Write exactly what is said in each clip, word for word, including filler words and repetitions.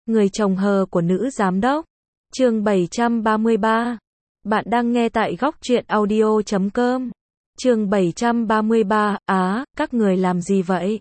Người chồng hờ của nữ giám đốc. Chương bảy trăm ba mươi ba. Bạn đang nghe tại góc truyện audio chấm com. Chương bảy trăm ba mươi ba. Á, các người làm gì vậy?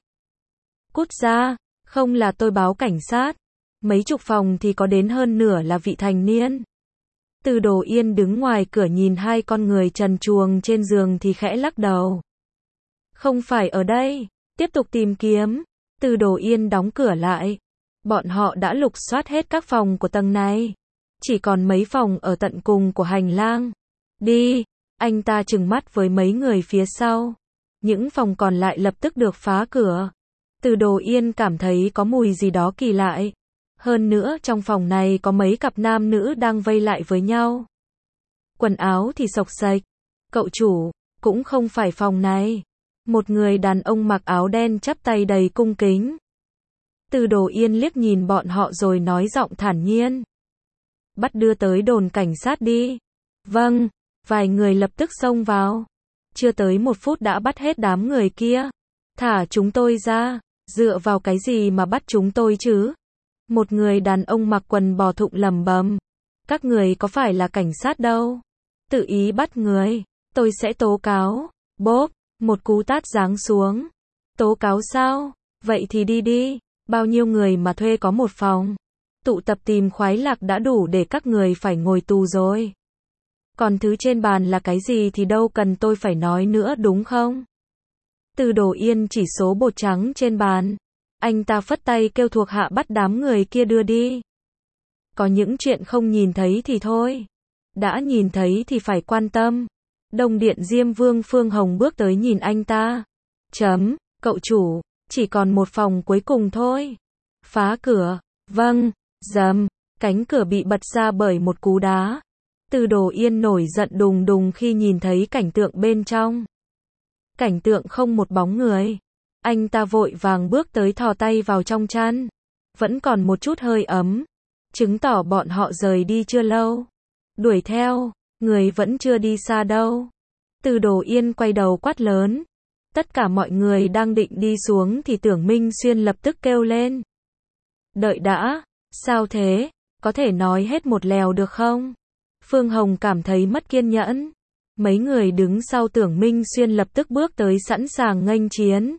Cút ra, không là tôi báo cảnh sát. Mấy chục phòng thì có đến hơn nửa là vị thành niên. Từ Đồ Yên đứng ngoài cửa nhìn hai con người trần truồng trên giường thì khẽ lắc đầu. Không phải ở đây, tiếp tục tìm kiếm. Từ Đồ Yên đóng cửa lại. Bọn họ đã lục soát hết các phòng của tầng này. Chỉ còn mấy phòng ở tận cùng của hành lang. Đi, anh ta trừng mắt với mấy người phía sau. Những phòng còn lại lập tức được phá cửa. Từ Đồ Yên cảm thấy có mùi gì đó kỳ lạ. Hơn nữa trong phòng này có mấy cặp nam nữ đang vây lại với nhau. Quần áo thì xộc xệch. Cậu chủ, cũng không phải phòng này. Một người đàn ông mặc áo đen chắp tay đầy cung kính. Từ Đồ Yên liếc nhìn bọn họ rồi nói giọng thản nhiên. Bắt đưa tới đồn cảnh sát đi. Vâng, vài người lập tức xông vào. Chưa tới một phút đã bắt hết đám người kia. Thả chúng tôi ra, dựa vào cái gì mà bắt chúng tôi chứ? Một người đàn ông mặc quần bò thụng lẩm bẩm. Các người có phải là cảnh sát đâu? Tự ý bắt người, tôi sẽ tố cáo. Bốp, một cú tát giáng xuống. Tố cáo sao? Vậy thì đi đi. Bao nhiêu người mà thuê có một phòng. Tụ tập tìm khoái lạc đã đủ để các người phải ngồi tù rồi. Còn thứ trên bàn là cái gì thì đâu cần tôi phải nói nữa đúng không? Từ Đồ Yên chỉ số bột trắng trên bàn. Anh ta phất tay kêu thuộc hạ bắt đám người kia đưa đi. Có những chuyện không nhìn thấy thì thôi. Đã nhìn thấy thì phải quan tâm. Đông Điện Diêm Vương Phương Hồng bước tới nhìn anh ta. Chấm, cậu chủ, chỉ còn một phòng cuối cùng thôi. Phá cửa. Vâng. Dầm, cánh cửa bị bật ra bởi một cú đá. Từ Đồ Yên nổi giận đùng đùng khi nhìn thấy cảnh tượng bên trong. Cảnh tượng không một bóng người. Anh ta vội vàng bước tới thò tay vào trong chăn. Vẫn còn một chút hơi ấm. Chứng tỏ bọn họ rời đi chưa lâu. Đuổi theo, người vẫn chưa đi xa đâu. Từ Đồ Yên quay đầu quát lớn. Tất cả mọi người đang định đi xuống thì Tưởng Minh Xuyên lập tức kêu lên. Đợi đã. Sao thế? Có thể nói hết một lèo được không? Phương Hồng cảm thấy mất kiên nhẫn. Mấy người đứng sau Tưởng Minh Xuyên lập tức bước tới sẵn sàng nghênh chiến.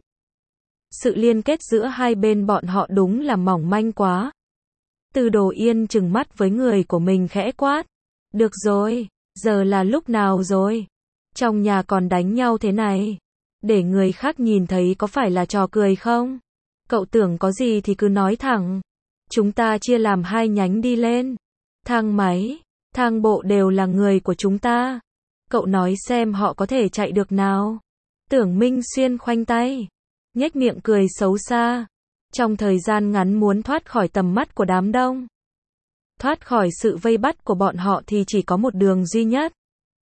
Sự liên kết giữa hai bên bọn họ đúng là mỏng manh quá. Từ Đồ Yên trừng mắt với người của mình khẽ quát. Được rồi, giờ là lúc nào rồi? Trong nhà còn đánh nhau thế này. Để người khác nhìn thấy có phải là trò cười không? Cậu tưởng có gì thì cứ nói thẳng. Chúng ta chia làm hai nhánh đi lên. Thang máy, thang bộ đều là người của chúng ta. Cậu nói xem họ có thể chạy được nào. Tưởng Minh Xuyên khoanh tay. Nhếch miệng cười xấu xa. Trong thời gian ngắn muốn thoát khỏi tầm mắt của đám đông. Thoát khỏi sự vây bắt của bọn họ thì chỉ có một đường duy nhất.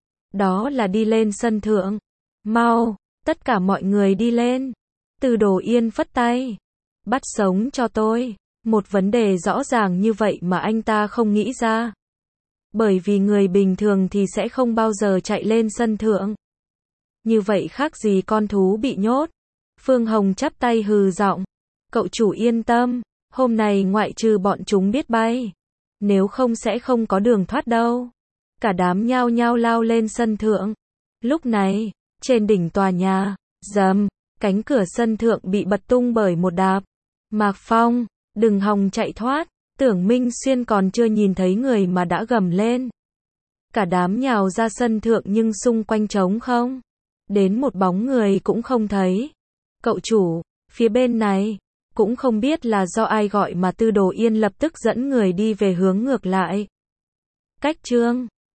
Đó là đi lên sân thượng. Mau, tất cả mọi người đi lên. Từ Đồ Yên phất tay. Bắt sống cho tôi. Một vấn đề rõ ràng như vậy mà anh ta không nghĩ ra. Bởi vì người bình thường thì sẽ không bao giờ chạy lên sân thượng. Như vậy khác gì con thú bị nhốt. Phương Hồng chắp tay hừ giọng. Cậu chủ yên tâm, hôm nay ngoại trừ bọn chúng biết bay. Nếu không sẽ không có đường thoát đâu. Cả đám nhao nhao lao lên sân thượng. Lúc này, trên đỉnh tòa nhà, dầm, cánh cửa sân thượng bị bật tung bởi một đạp. Mạc Phong, đừng hòng chạy thoát. Tưởng Minh Xuyên còn chưa nhìn thấy người mà đã gầm lên. Cả đám nhào ra sân thượng nhưng xung quanh trống không. Đến một bóng người cũng không thấy. Cậu chủ, phía bên này, cũng không biết là do ai gọi mà Từ Đồ Yên lập tức dẫn người đi về hướng ngược lại. Cách chương